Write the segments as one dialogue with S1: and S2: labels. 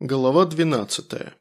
S1: Глава 12.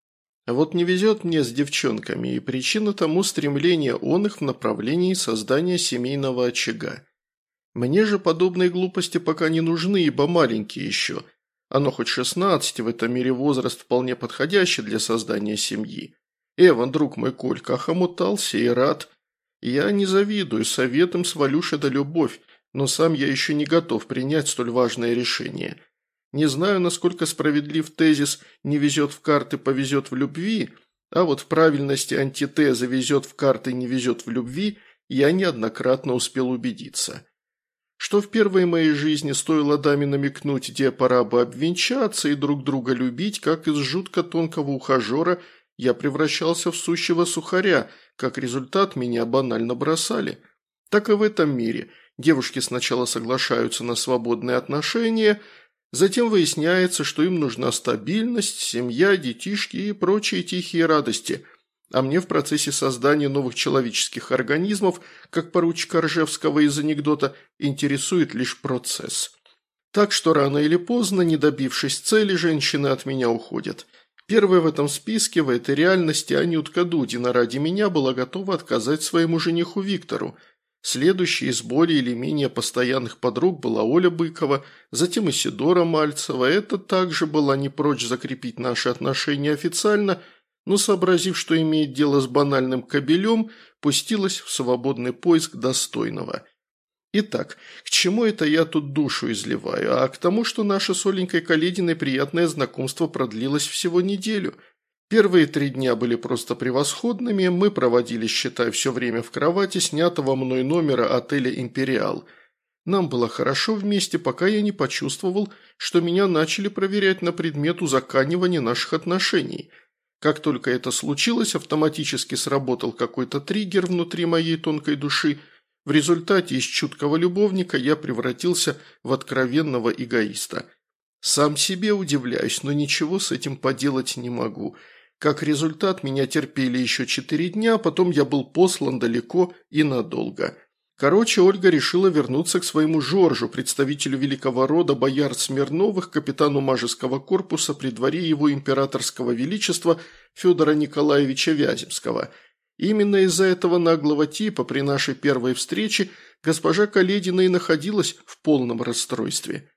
S1: Вот не везет мне с девчонками, и причина тому стремление он их в направлении создания семейного очага. Мне же подобные глупости пока не нужны, ибо маленькие еще. Оно хоть 16, в этом мире возраст вполне подходящий для создания семьи. Эван, друг мой Колька, охомутался и рад. Я не завидую, советом с Валюшей да любовь, но сам я еще не готов принять столь важное решение. Не знаю, насколько справедлив тезис «не везет в карты, повезет в любви», а вот в правильности антитезы «везет в карты, не везет в любви» я неоднократно успел убедиться. Что в первой моей жизни стоило даме намекнуть, где пора бы обвенчаться и друг друга любить, как из жутко тонкого ухажера я превращался в сущего сухаря, как результат меня банально бросали. Так и в этом мире. Девушки сначала соглашаются на свободные отношения – затем выясняется, что им нужна стабильность, семья, детишки и прочие тихие радости. А мне в процессе создания новых человеческих организмов, как поручика Ржевского из анекдота, интересует лишь процесс. Так что рано или поздно, не добившись цели, женщины от меня уходят. Первой в этом списке, в этой реальности, Анютка Дудина ради меня была готова отказать своему жениху Виктору. Следующей из более или менее постоянных подруг была Оля Быкова, затем Исидора Мальцева. Эта также была не прочь закрепить наши отношения официально, но, сообразив, что имеет дело с банальным кобелем, пустилась в свободный поиск достойного. Итак, к чему это я тут душу изливаю? А к тому, что наше с Оленькой Калединой приятное знакомство продлилось всего неделю – Первые 3 дня были просто превосходными, мы проводили, считай, все время в кровати снятого мной номера отеля «Империал». Нам было хорошо вместе, пока я не почувствовал, что меня начали проверять на предмет узаконивания наших отношений. Как только это случилось, автоматически сработал какой-то триггер внутри моей тонкой души. В результате из чуткого любовника я превратился в откровенного эгоиста. Сам себе удивляюсь, но ничего с этим поделать не могу. Как результат, меня терпели еще 4 дня, а потом я был послан далеко и надолго. Короче, Ольга решила вернуться к своему Жоржу, представителю великого рода бояр Смирновых, капитану Мажеского корпуса при дворе его императорского величества Федора Николаевича Вяземского. Именно из-за этого наглого типа при нашей первой встрече госпожа Каледина и находилась в полном расстройстве.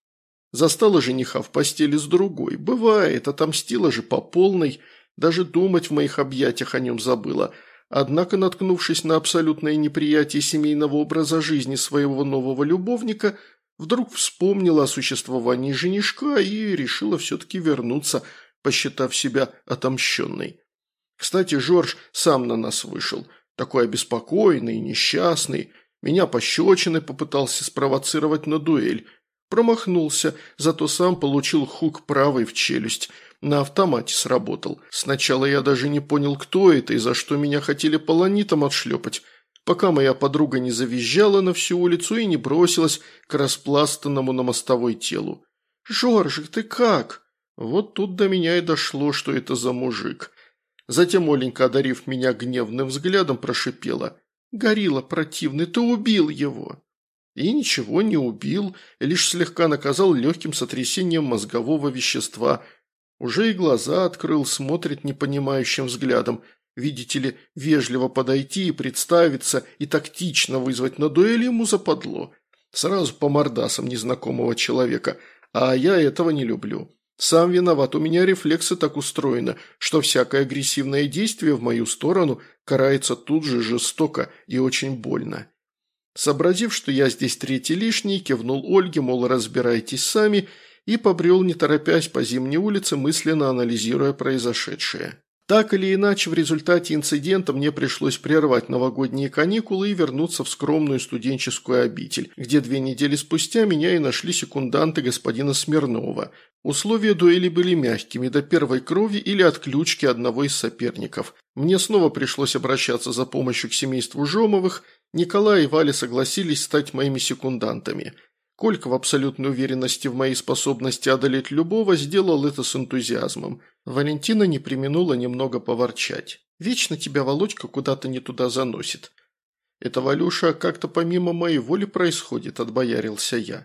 S1: Застала жениха в постели с другой. Бывает, отомстила же по полной, даже думать в моих объятиях о нем забыла. Однако, наткнувшись на абсолютное неприятие семейного образа жизни своего нового любовника, вдруг вспомнила о существовании женишка и решила все-таки вернуться, посчитав себя отомщенной. Кстати, Жорж сам на нас вышел, такой обеспокоенный, несчастный. Меня пощечиной попытался спровоцировать на дуэль. Промахнулся, зато сам получил хук правой в челюсть. На автомате сработал. Сначала я даже не понял, кто это и за что меня хотели полонитом отшлепать, пока моя подруга не завизжала на всю улицу и не бросилась к распластанному на мостовой телу. «Жоржик, ты как?» Вот тут до меня и дошло, что это за мужик. Затем Оленька, одарив меня гневным взглядом, прошипела: «Горилла противный, ты убил его!» И ничего не убил, лишь слегка наказал легким сотрясением мозгового вещества. Уже и глаза открыл, смотрит непонимающим взглядом. Видите ли, вежливо подойти и представиться, и тактично вызвать на дуэль ему западло. Сразу по мордасам незнакомого человека, а я этого не люблю. Сам виноват, у меня рефлексы так устроены, что всякое агрессивное действие в мою сторону карается тут же жестоко и очень больно. Сообразив, что я здесь третий лишний, кивнул Ольге, мол, разбирайтесь сами, и побрел, не торопясь, по зимней улице, мысленно анализируя произошедшее. Так или иначе, в результате инцидента мне пришлось прервать новогодние каникулы и вернуться в скромную студенческую обитель, где 2 недели спустя меня и нашли секунданты господина Смирнова. Условия дуэли были мягкими, до первой крови или отключки одного из соперников. Мне снова пришлось обращаться за помощью к семейству Жомовых. Николай и Валя согласились стать моими секундантами. Колька в абсолютной уверенности в моей способности одолеть любого сделал это с энтузиазмом. Валентина не преминула немного поворчать. «Вечно тебя Володька куда-то не туда заносит». «Это, Валюша, как-то помимо моей воли происходит», – отбоярился я.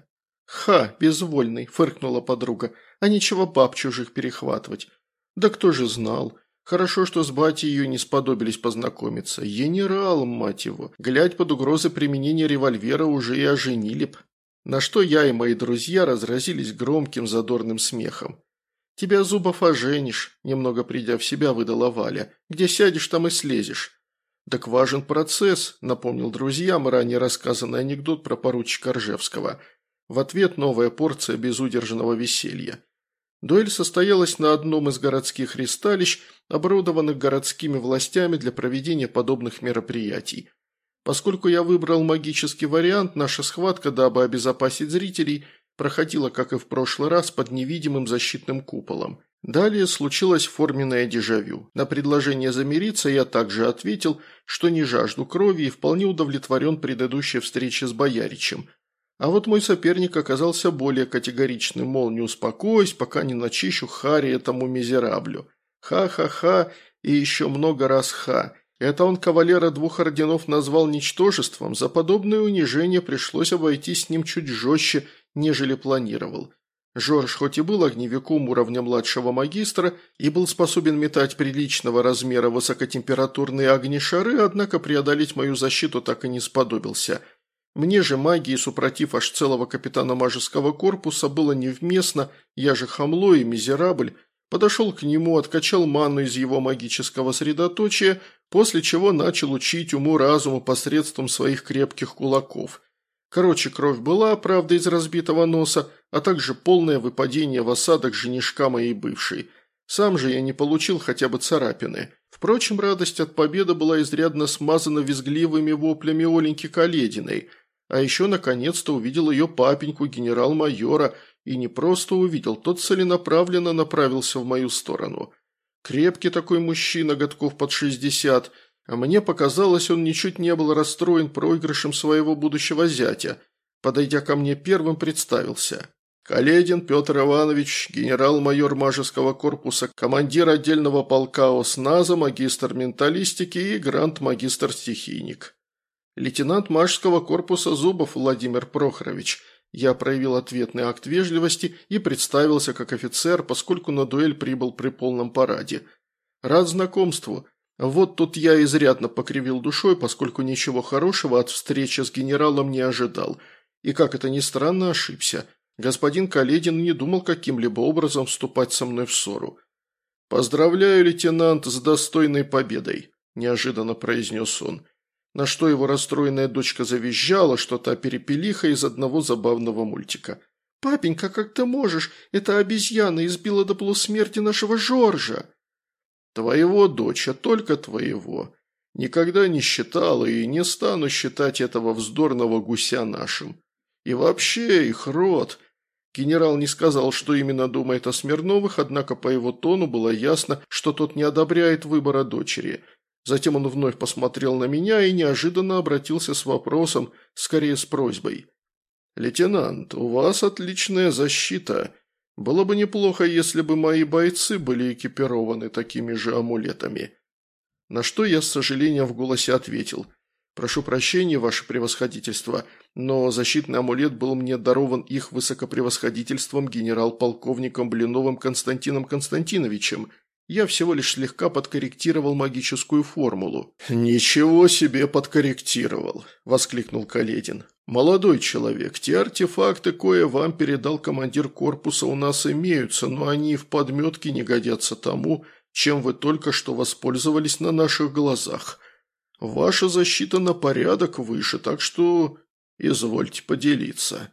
S1: «Ха, безвольный», – фыркнула подруга, – «а нечего баб чужих перехватывать». «Да кто же знал? Хорошо, что с батей ее не сподобились познакомиться. Генерал, мать его, глядь под угрозой применения револьвера уже и оженили б». На что я и мои друзья разразились громким задорным смехом. «Тебя, Зубов, оженишь», – немного придя в себя, выдала Валя. «Где сядешь, там и слезешь». «Так важен процесс», – напомнил друзьям ранее рассказанный анекдот про поручика Ржевского. В ответ новая порция безудержного веселья. Дуэль состоялась на одном из городских ристалищ, оборудованных городскими властями для проведения подобных мероприятий. Поскольку я выбрал магический вариант, наша схватка, дабы обезопасить зрителей, проходила, как и в прошлый раз, под невидимым защитным куполом. Далее случилось форменное дежавю. На предложение замириться я также ответил, что не жажду крови и вполне удовлетворен предыдущей встречей с Бояричем. А вот мой соперник оказался более категоричным, мол, не успокойся, пока не начищу хари этому мизераблю. Ха-ха-ха и еще много раз ха. Это он кавалера 2 орденов назвал ничтожеством, за подобное унижение пришлось обойтись с ним чуть жестче, нежели планировал. Жорж хоть и был огневиком уровня младшего магистра и был способен метать приличного размера высокотемпературные огнешары, однако преодолеть мою защиту так и не сподобился. Мне же магии, супротив аж целого капитана мажеского корпуса, было невместно, я же хамло и мизерабль, подошел к нему, откачал ману из его магического средоточия, после чего начал учить уму-разуму посредством своих крепких кулаков. Короче, кровь была, правда, из разбитого носа, а также полное выпадение в осадок женишка моей бывшей. Сам же я не получил хотя бы царапины. Впрочем, радость от победы была изрядно смазана визгливыми воплями Оленьки Калединой. А еще наконец-то увидел ее папеньку, генерал-майора, и не просто увидел, тот целенаправленно направился в мою сторону. Крепкий такой мужчина, годков под 60, а мне показалось, он ничуть не был расстроен проигрышем своего будущего зятя. Подойдя ко мне первым, представился. Каледин Петр Иванович, генерал-майор мажеского корпуса, командир отдельного полка ОСНАЗа, магистр менталистики и грант-магистр-стихийник. Лейтенант мажского корпуса Зубов Владимир Прохорович. Я проявил ответный акт вежливости и представился как офицер, поскольку на дуэль прибыл при полном параде. Рад знакомству. Вот тут я изрядно покривил душой, поскольку ничего хорошего от встречи с генералом не ожидал. И, как это ни странно, ошибся. Господин Каледин не думал каким-либо образом вступать со мной в ссору. «Поздравляю, лейтенант, с достойной победой», – неожиданно произнес он. На что его расстроенная дочка завизжала, что-то о перепелиха из одного забавного мультика. «Папенька, как ты можешь? Эта обезьяна избила до полусмерти нашего Жоржа!» «Твоего, доча, только твоего. Никогда не считала и не стану считать этого вздорного гуся нашим. И вообще их род...» Генерал не сказал, что именно думает о Смирновых, однако по его тону было ясно, что тот не одобряет выбора дочери. Затем он вновь посмотрел на меня и неожиданно обратился с вопросом, скорее с просьбой. «Лейтенант, у вас отличная защита. Было бы неплохо, если бы мои бойцы были экипированы такими же амулетами». На что я с сожалением в голосе ответил. «Прошу прощения, ваше превосходительство, но защитный амулет был мне дарован их высокопревосходительством генерал-полковником Блиновым Константином Константиновичем. Я всего лишь слегка подкорректировал магическую формулу». «Ничего себе подкорректировал!» – воскликнул Каледин. «Молодой человек, те артефакты, кое вам передал командир корпуса, у нас имеются, но они в подметке не годятся тому, чем вы только что воспользовались на наших глазах. Ваша защита на порядок выше, так что извольте поделиться».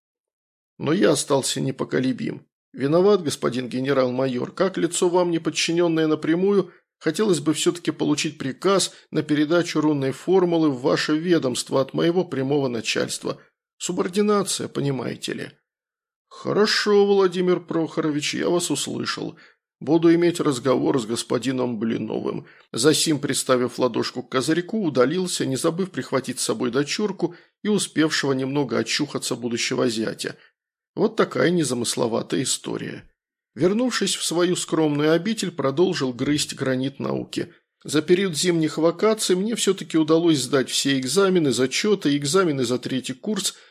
S1: Но я остался непоколебим. «Виноват, господин генерал-майор. Как лицо вам не подчиненное напрямую, хотелось бы все-таки получить приказ на передачу рунной формулы в ваше ведомство от моего прямого начальства. Субординация, понимаете ли». «Хорошо, Владимир Прохорович, я вас услышал. Буду иметь разговор с господином Блиновым». Засим, приставив ладошку к козырьку, удалился, не забыв прихватить с собой дочурку и успевшего немного очухаться будущего зятя. Вот такая незамысловатая история. Вернувшись в свою скромную обитель, продолжил грызть гранит науки. За период зимних вакаций мне все-таки удалось сдать все экзамены, зачеты и экзамены за 3-й курс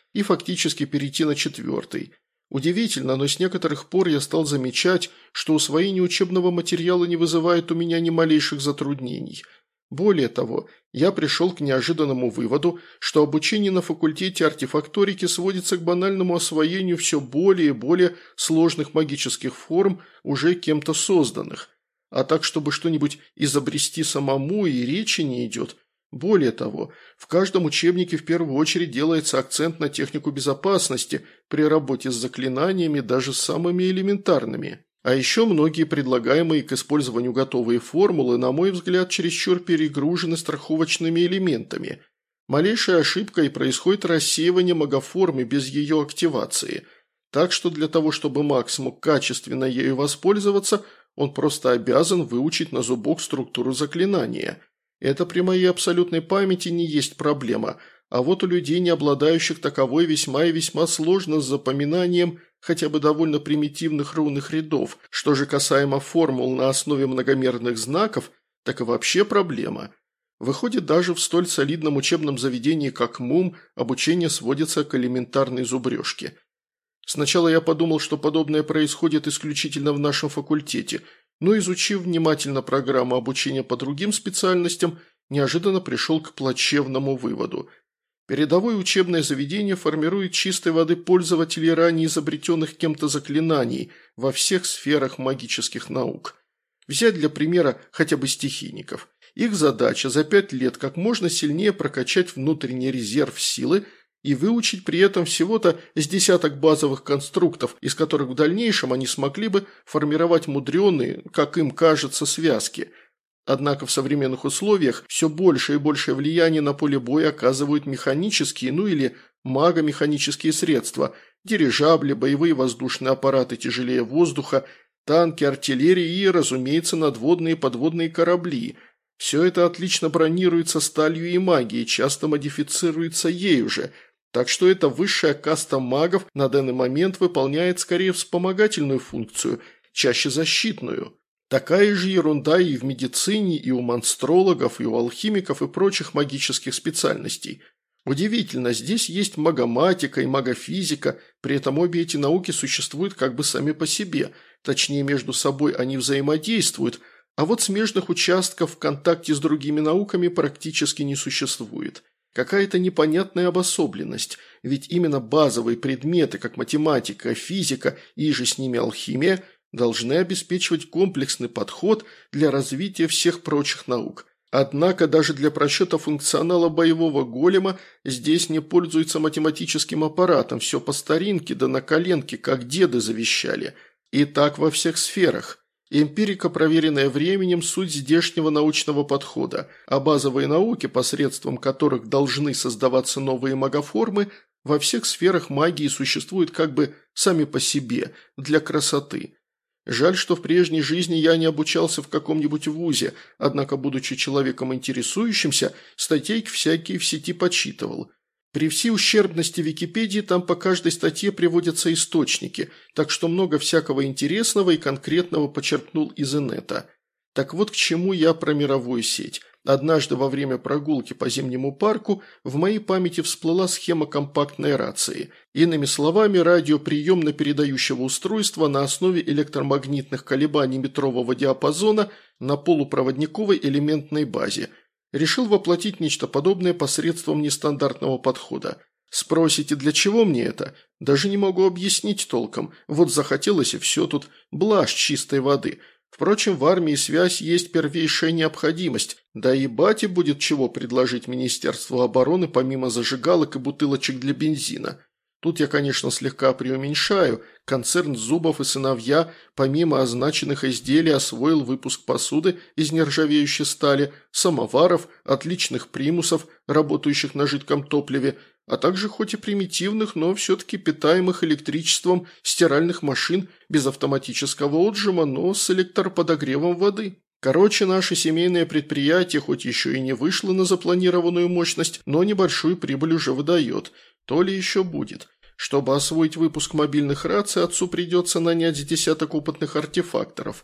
S1: и фактически перейти на 4. Удивительно, но с некоторых пор я стал замечать, что усвоение учебного материала не вызывает у меня ни малейших затруднений. Более того, я пришел к неожиданному выводу, что обучение на факультете артефакторики сводится к банальному освоению все более и более сложных магических форм, уже кем-то созданных. А так, чтобы что-нибудь изобрести самому, и речи не идет. Более того, в каждом учебнике в первую очередь делается акцент на технику безопасности при работе с заклинаниями, даже самыми элементарными. А еще многие предлагаемые к использованию готовые формулы, на мой взгляд, чересчур перегружены страховочными элементами. Малейшая ошибка и происходит рассеивание магоформы без ее активации. Так что для того, чтобы маг смог качественно ею воспользоваться, он просто обязан выучить на зубок структуру заклинания. Это при моей абсолютной памяти не есть проблема, а вот у людей, не обладающих таковой, весьма и весьма сложно с запоминанием хотя бы довольно примитивных рунных рядов. Что же касаемо формул на основе многомерных знаков, так и вообще проблема. Выходит, даже в столь солидном учебном заведении, как МУМ, обучение сводится к элементарной зубрежке. Сначала я подумал, что подобное происходит исключительно в нашем факультете, но, изучив внимательно программу обучения по другим специальностям, неожиданно пришел к плачевному выводу. Передовое учебное заведение формирует чистой воды пользователей ранее изобретенных кем-то заклинаний во всех сферах магических наук. Взять для примера хотя бы стихийников. Их задача за 5 лет как можно сильнее прокачать внутренний резерв силы и выучить при этом всего-то с десяток базовых конструктов, из которых в дальнейшем они смогли бы формировать мудреные, как им кажется, связки. Однако в современных условиях все большее и большее влияние на поле боя оказывают механические, или магомеханические средства, дирижабли, боевые воздушные аппараты тяжелее воздуха, танки, артиллерия и, разумеется, надводные и подводные корабли. Все это отлично бронируется сталью и магией, часто модифицируется ею же. Так что эта высшая каста магов на данный момент выполняет скорее вспомогательную функцию, чаще защитную. Такая же ерунда и в медицине, и у монстрологов, и у алхимиков и прочих магических специальностей. Удивительно, здесь есть магоматика и магофизика, при этом обе эти науки существуют как бы сами по себе, точнее между собой они взаимодействуют, а вот смежных участков в контакте с другими науками практически не существует. Какая-то непонятная обособленность, ведь именно базовые предметы, как математика, физика и же с ними алхимия, должны обеспечивать комплексный подход для развития всех прочих наук. Однако даже для просчета функционала боевого голема здесь не пользуются математическим аппаратом, все по старинке да на коленке, как деды завещали. И так во всех сферах. Эмпирика, проверенная временем, суть здешнего научного подхода, а базовые науки, посредством которых должны создаваться новые магоформы, во всех сферах магии существуют как бы сами по себе, для красоты. Жаль, что в прежней жизни я не обучался в каком-нибудь вузе, однако, будучи человеком интересующимся, статейки всякие в сети почитывал. При всей ущербности Википедии там по каждой статье приводятся источники, так что много всякого интересного и конкретного почерпнул из инета. Так вот к чему я про мировую сеть. Однажды во время прогулки по зимнему парку в моей памяти всплыла схема компактной рации. Иными словами, радиоприемно-передающего устройства на основе электромагнитных колебаний метрового диапазона на полупроводниковой элементной базе. Решил воплотить нечто подобное посредством нестандартного подхода. Спросите, для чего мне это? Даже не могу объяснить толком. Вот захотелось и все тут. Блажь чистой воды. Впрочем, в армии связь есть первейшая необходимость. Да и бате будет чего предложить Министерству обороны помимо зажигалок и бутылочек для бензина. Тут я, конечно, слегка преуменьшаю. Концерн «Зубов и сыновья» помимо означенных изделий освоил выпуск посуды из нержавеющей стали, самоваров, отличных примусов, работающих на жидком топливе, а также хоть и примитивных, но все-таки питаемых электричеством стиральных машин без автоматического отжима, но с электроподогревом воды. Короче, наше семейное предприятие хоть еще и не вышло на запланированную мощность, но небольшую прибыль уже выдает. То ли еще будет. Чтобы освоить выпуск мобильных раций, отцу придется нанять с десяток опытных артефакторов.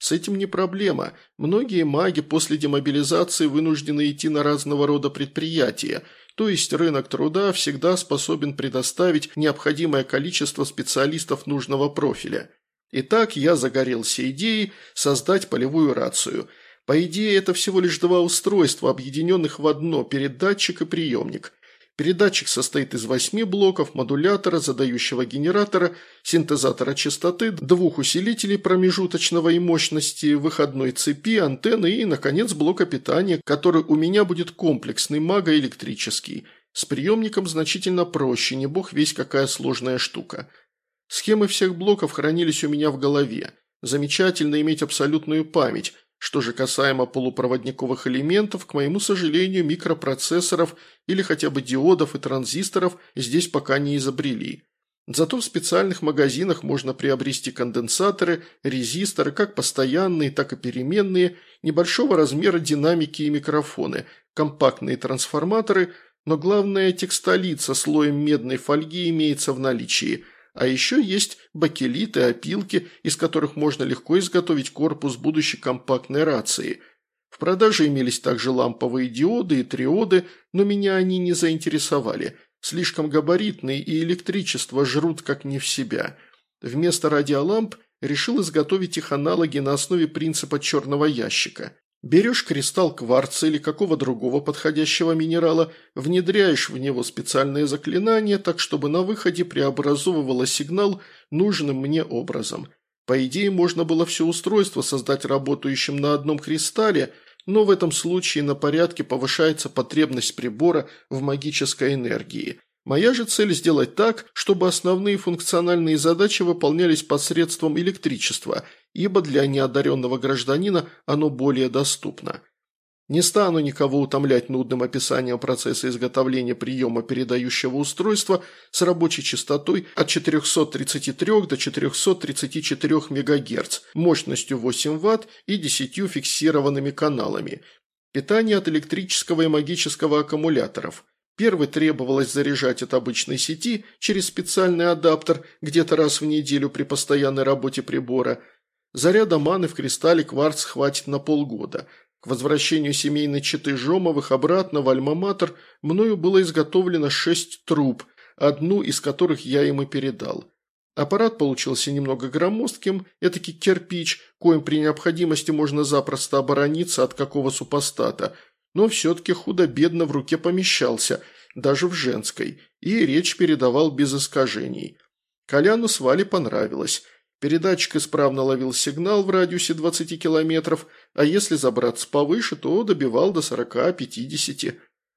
S1: С этим не проблема. Многие маги после демобилизации вынуждены идти на разного рода предприятия, то есть рынок труда всегда способен предоставить необходимое количество специалистов нужного профиля. Итак, я загорелся идеей создать полевую рацию. По идее, это всего лишь два устройства, объединенных в одно – передатчик и приемник. Передатчик состоит из 8 блоков, модулятора, задающего генератора, синтезатора частоты, 2 усилителей промежуточного и мощности, выходной цепи, антенны и, наконец, блока питания, который у меня будет комплексный магоэлектрический. С приемником значительно проще, не бог весть какая сложная штука. Схемы всех блоков хранились у меня в голове. Замечательно иметь абсолютную память. Что же касаемо полупроводниковых элементов, к моему сожалению, микропроцессоров или хотя бы диодов и транзисторов здесь пока не изобрели. Зато в специальных магазинах можно приобрести конденсаторы, резисторы, как постоянные, так и переменные, небольшого размера динамики и микрофоны, компактные трансформаторы, но главное текстолит со слоем медной фольги имеется в наличии. А еще есть бакелит и опилки, из которых можно легко изготовить корпус будущей компактной рации. В продаже имелись также ламповые диоды и триоды, но меня они не заинтересовали. Слишком габаритные и электричество жрут как не в себя. Вместо радиоламп решил изготовить их аналоги на основе принципа черного ящика. Берешь кристалл кварца или какого другого подходящего минерала, внедряешь в него специальное заклинание, так чтобы на выходе преобразовывало сигнал нужным мне образом. По идее, можно было все устройство создать работающим на одном кристалле, но в этом случае на порядке повышается потребность прибора в магической энергии. Моя же цель сделать так, чтобы основные функциональные задачи выполнялись посредством электричества, ибо для неодаренного гражданина оно более доступно. Не стану никого утомлять нудным описанием процесса изготовления приема передающего устройства с рабочей частотой от 433 до 434 МГц, мощностью 8 Вт и 10 фиксированными каналами. Питание от электрического и магического аккумуляторов. Первый требовалось заряжать от обычной сети через специальный адаптер где-то раз в неделю при постоянной работе прибора. Заряда маны в кристалле кварц хватит на полгода. К возвращению семейной четы Жомовых обратно в Альма-Матер мною было изготовлено 6 труб, одну из которых я им и передал. Аппарат получился немного громоздким, этакий кирпич, коим при необходимости можно запросто оборониться от какого супостата, но все-таки худо-бедно в руке помещался, даже в женской, и речь передавал без искажений. Коляну с Валей понравилось. Передатчик исправно ловил сигнал в радиусе 20 километров, а если забраться повыше, то добивал до 40-50.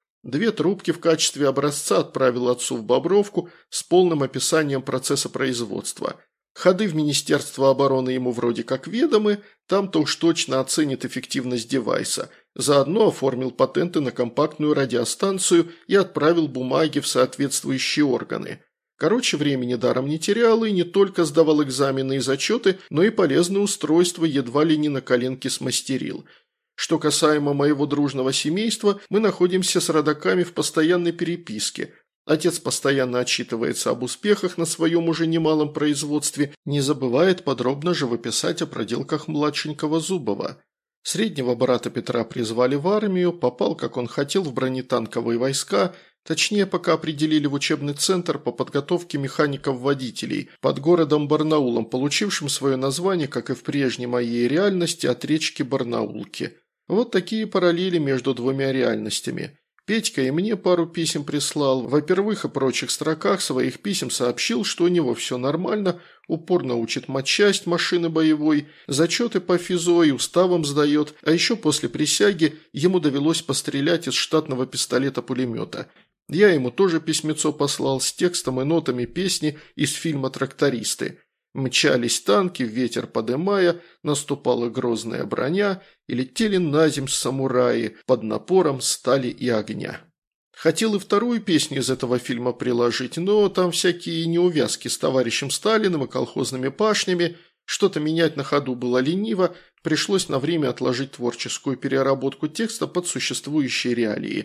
S1: 2 трубки в качестве образца отправил отцу в Бобровку с полным описанием процесса производства. Ходы в Министерство обороны ему вроде как ведомы, там-то уж точно оценит эффективность девайса. Заодно оформил патенты на компактную радиостанцию и отправил бумаги в соответствующие органы. Короче, времени даром не терял и не только сдавал экзамены и зачеты, но и полезное устройство едва ли не на коленке смастерил. Что касаемо моего дружного семейства, мы находимся с родаками в постоянной переписке. Отец постоянно отчитывается об успехах на своем уже немалом производстве, не забывает подробно живописать о проделках младшенького Зубова. Среднего брата Петра призвали в армию, попал, как он хотел, в бронетанковые войска, точнее, пока определили в учебный центр по подготовке механиков-водителей под городом Барнаулом, получившим свое название, как и в прежней моей реальности, от речки Барнаулки. Вот такие параллели между двумя реальностями. Петька и мне пару писем прислал. В первых и прочих строках своих писем сообщил, что у него все нормально, упорно учит матчасть машины боевой, зачеты по физо и уставам сдает, а еще после присяги ему довелось пострелять из штатного пистолета-пулемета. Я ему тоже письмецо послал с текстом и нотами песни из фильма «Трактористы». Мчались танки, ветер подымая, наступала грозная броня, и летели наземь самураи под напором стали и огня. Хотел и вторую песню из этого фильма приложить, но там всякие неувязки с товарищем Сталиным и колхозными пашнями, что-то менять на ходу было лениво, пришлось на время отложить творческую переработку текста под существующие реалии.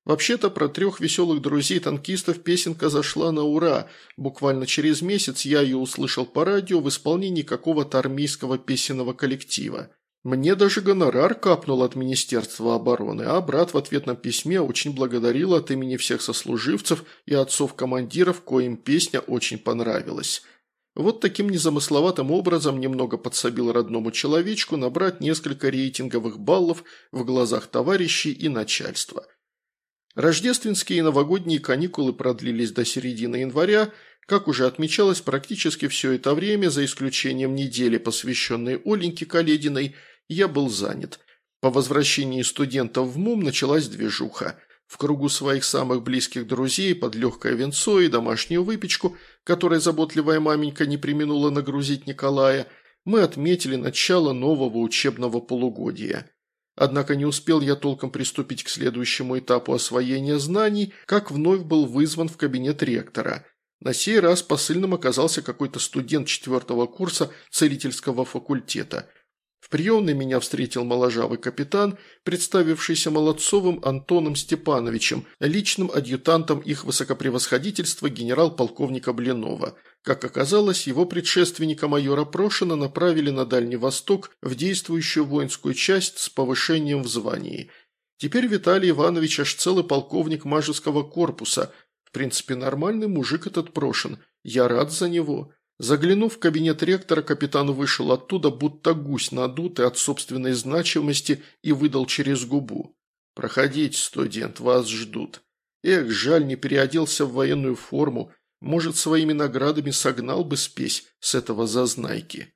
S1: Вообще-то про 3 веселых друзей-танкистов песенка зашла на ура. Буквально через месяц я ее услышал по радио в исполнении какого-то армейского песенного коллектива. Мне даже гонорар капнул от Министерства обороны, а брат в ответном письме очень благодарил от имени всех сослуживцев и отцов-командиров, коим песня очень понравилась. Вот таким незамысловатым образом немного подсобил родному человечку набрать несколько рейтинговых баллов в глазах товарищей и начальства. Рождественские и новогодние каникулы продлились до середины января. Как уже отмечалось, практически все это время, за исключением недели, посвященной Оленьке Калединой, я был занят. По возвращении студентов в МУМ началась движуха. В кругу своих самых близких друзей под легкое венцо и домашнюю выпечку, которой заботливая маменька не преминула нагрузить Николая, мы отметили начало нового учебного полугодия. Однако не успел я толком приступить к следующему этапу освоения знаний, как вновь был вызван в кабинет ректора. На сей раз посыльным оказался какой-то студент 4-го курса целительского факультета. В приемной меня встретил моложавый капитан, представившийся Молодцовым Антоном Степановичем, личным адъютантом их высокопревосходительства генерал-полковника Блинова. Как оказалось, его предшественника майора Прошина направили на Дальний Восток в действующую воинскую часть с повышением в звании. Теперь Виталий Иванович аж целый полковник Мажеского корпуса. В принципе, нормальный мужик этот Прошин. Я рад за него. Заглянув в кабинет ректора, капитан вышел оттуда, будто гусь надутый от собственной значимости, и выдал через губу: «Проходите, студент, вас ждут». Эх, жаль, не переоделся в военную форму. Может, своими наградами согнал бы спесь с этого зазнайки.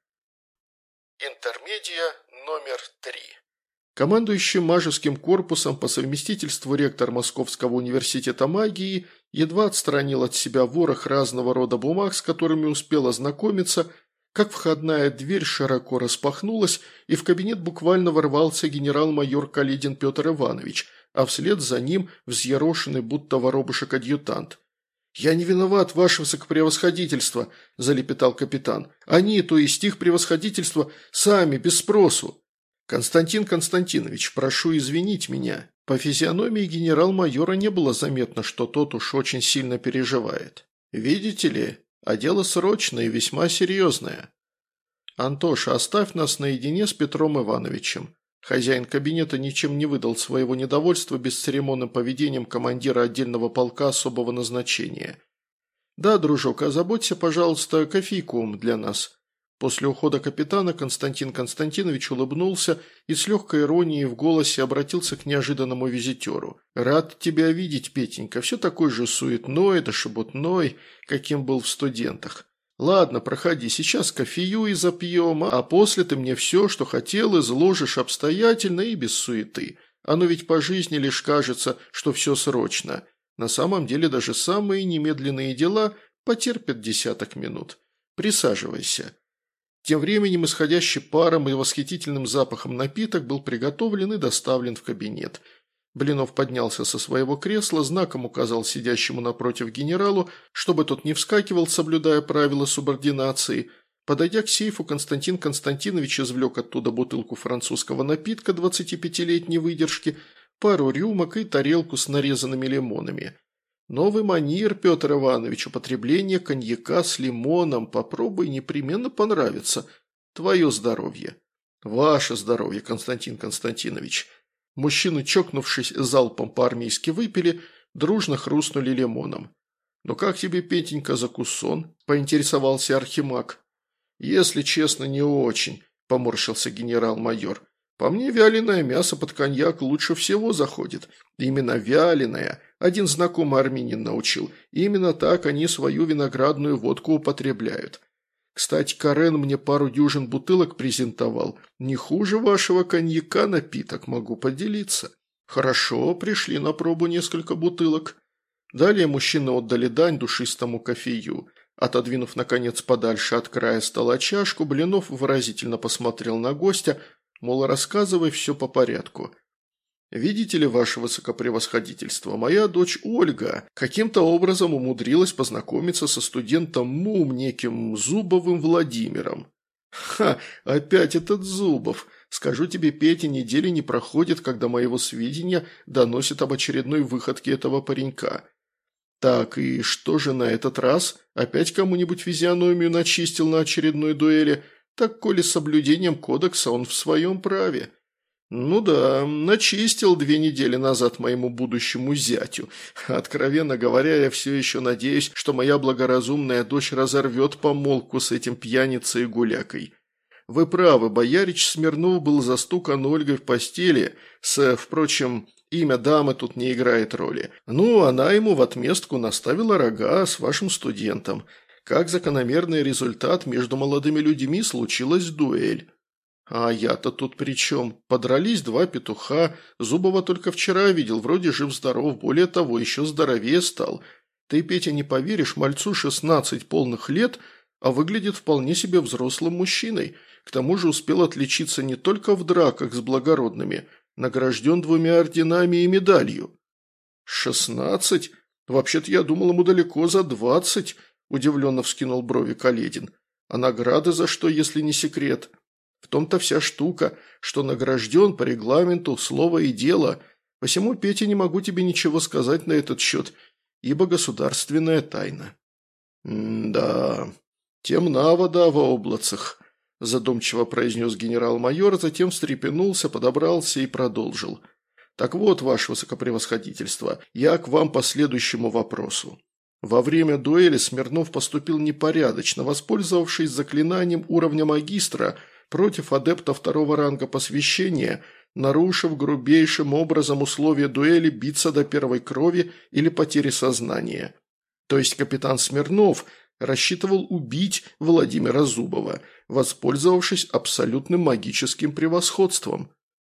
S1: Интермедия номер 3. Командующий Мажеским корпусом, по совместительству ректор Московского университета магии, едва отстранил от себя ворох разного рода бумаг, с которыми успел ознакомиться, как входная дверь широко распахнулась, и в кабинет буквально ворвался генерал-майор Каледин Петр Иванович, а вслед за ним взъерошенный будто воробушек-адъютант. «Я не виноват, ваше высокопревосходительство», – залепетал капитан. «Они, то есть их превосходительство, сами, без спросу». «Константин Константинович, прошу извинить меня». По физиономии генерал-майора не было заметно, что тот уж очень сильно переживает. «Видите ли, а дело срочное и весьма серьезное. Антоша, оставь нас наедине с Петром Ивановичем». Хозяин кабинета ничем не выдал своего недовольства бесцеремонным поведением командира отдельного полка особого назначения. «Да, дружок, озаботься, пожалуйста, кофейком для нас». После ухода капитана Константин Константинович улыбнулся и с легкой иронией в голосе обратился к неожиданному визитеру. «Рад тебя видеть, Петенька, все такой же суетной да шебутной, каким был в студентах. Ладно, проходи, сейчас кофею и запьем, а после ты мне все, что хотел, изложишь обстоятельно и без суеты. Оно ведь по жизни лишь кажется, что все срочно. На самом деле даже самые немедленные дела потерпят 10 минут. Присаживайся». Тем временем исходящий паром и восхитительным запахом напиток был приготовлен и доставлен в кабинет. Блинов поднялся со своего кресла, знаком указал сидящему напротив генералу, чтобы тот не вскакивал, соблюдая правила субординации. Подойдя к сейфу, Константин Константинович извлек оттуда бутылку французского напитка 25-летней выдержки, пару рюмок и тарелку с нарезанными лимонами. «Новый манир, Петр Иванович, употребление коньяка с лимоном. Попробуй, непременно понравится. Твое здоровье». «Ваше здоровье, Константин Константинович». Мужчины, чокнувшись залпом по-армейски выпили, дружно хрустнули лимоном. «Ну как тебе, Петенька, закусон?» – поинтересовался архимаг. «Если честно, не очень», – поморщился генерал-майор. «По мне, вяленое мясо под коньяк лучше всего заходит. Именно вяленое. Один знакомый армянин научил. Именно так они свою виноградную водку употребляют. Кстати, Карен мне пару дюжин бутылок презентовал. Не хуже вашего коньяка напиток, могу поделиться». «Хорошо, пришли на пробу несколько бутылок». Далее мужчины отдали дань душистому кофею. Отодвинув, наконец, подальше от края стола чашку, Блинов выразительно посмотрел на гостя, мол, рассказывай все по порядку. «Видите ли, ваше высокопревосходительство, моя дочь Ольга каким-то образом умудрилась познакомиться со студентом МУМ, неким Зубовым Владимиром». «Ха, опять этот Зубов», Скажу тебе, Петя, недели не проходит, когда моего сведения доносят об очередной выходке этого паренька. Так, и что же на этот раз? Опять кому-нибудь физиономию начистил на очередной дуэли? Так, коли с соблюдением кодекса, он в своем праве. Ну да, начистил 2 недели назад моему будущему зятю. Откровенно говоря, я все еще надеюсь, что моя благоразумная дочь разорвет помолвку с этим пьяницей и гулякой. Вы правы, боярич Смирнов был застукан Ольгой в постели впрочем, имя дамы тут не играет роли. Ну, она ему в отместку наставила рога с вашим студентом. Как закономерный результат, между молодыми людьми случилась дуэль. А я-то тут при чем? Подрались 2 петуха, Зубова только вчера видел, вроде жив-здоров, более того, еще здоровее стал. Ты, Петя, не поверишь, мальцу 16 полных лет, а выглядит вполне себе взрослым мужчиной. К тому же успел отличиться не только в драках с благородными, награжден 2 орденами и медалью. 16? Вообще-то я думал, ему далеко за 20, удивленно вскинул брови Каледин. А награды за что, если не секрет? В том-то вся штука, что награжден по регламенту, слово и дело. Посему, Петя, не могу тебе ничего сказать на этот счет, ибо государственная тайна». «Да, темна вода в облацах», – задумчиво произнес генерал-майор, затем встрепенулся, подобрался и продолжил. «Так вот, ваше высокопревосходительство, я к вам по следующему вопросу. Во время дуэли Смирнов поступил непорядочно, воспользовавшись заклинанием уровня магистра против адепта 2-го ранга посвящения, нарушив грубейшим образом условия дуэли биться до первой крови или потери сознания. То есть капитан Смирнов рассчитывал убить Владимира Зубова, воспользовавшись абсолютным магическим превосходством.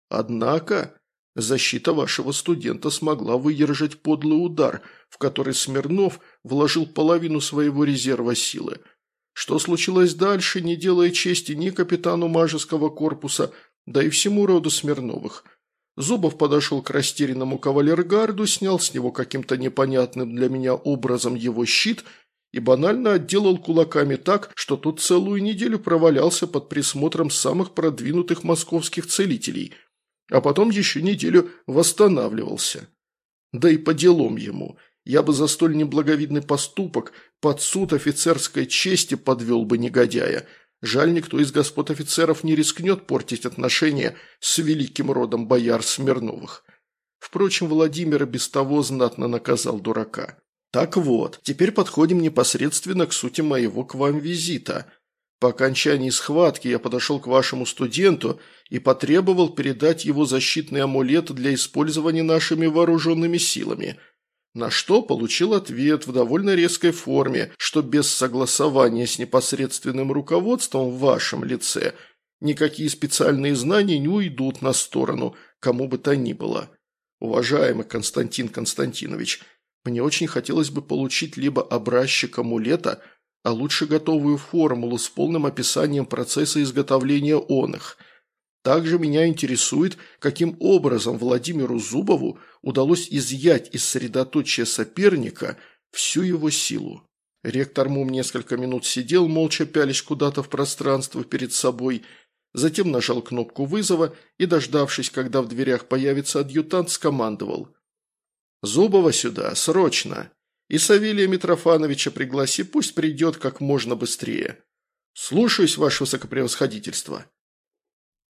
S1: Однако защита вашего студента смогла выдержать подлый удар, в который Смирнов вложил половину своего резерва силы. Что случилось дальше, не делая чести ни капитану Мажеского корпуса, да и всему роду Смирновых. Зубов подошел к растерянному кавалергарду, снял с него каким-то непонятным для меня образом его щит и банально отделал кулаками так, что тот целую неделю провалялся под присмотром самых продвинутых московских целителей, а потом еще неделю восстанавливался. Да и по делам ему. Я бы за столь неблаговидный поступок под суд офицерской чести подвел бы негодяя. Жаль, никто из господ офицеров не рискнет портить отношения с великим родом бояр Смирновых. Впрочем, Владимир и без того знатно наказал дурака. Так вот, теперь подходим непосредственно к сути моего к вам визита. По окончании схватки я подошел к вашему студенту и потребовал передать его защитный амулет для использования нашими вооруженными силами. На что получил ответ в довольно резкой форме, что без согласования с непосредственным руководством в вашем лице никакие специальные знания не уйдут на сторону, кому бы то ни было. Уважаемый Константин Константинович, мне очень хотелось бы получить либо образчик амулета, а лучше готовую формулу с полным описанием процесса изготовления оных. Также меня интересует, каким образом Владимиру Зубову удалось изъять из средоточия соперника всю его силу. Ректор Мум несколько минут сидел, молча пялясь куда-то в пространство перед собой, затем нажал кнопку вызова и, дождавшись, когда в дверях появится адъютант, скомандовал: «Зубова сюда, срочно! И Савелия Митрофановича пригласи, пусть придет как можно быстрее. Слушаюсь, ваше высокопревосходительство».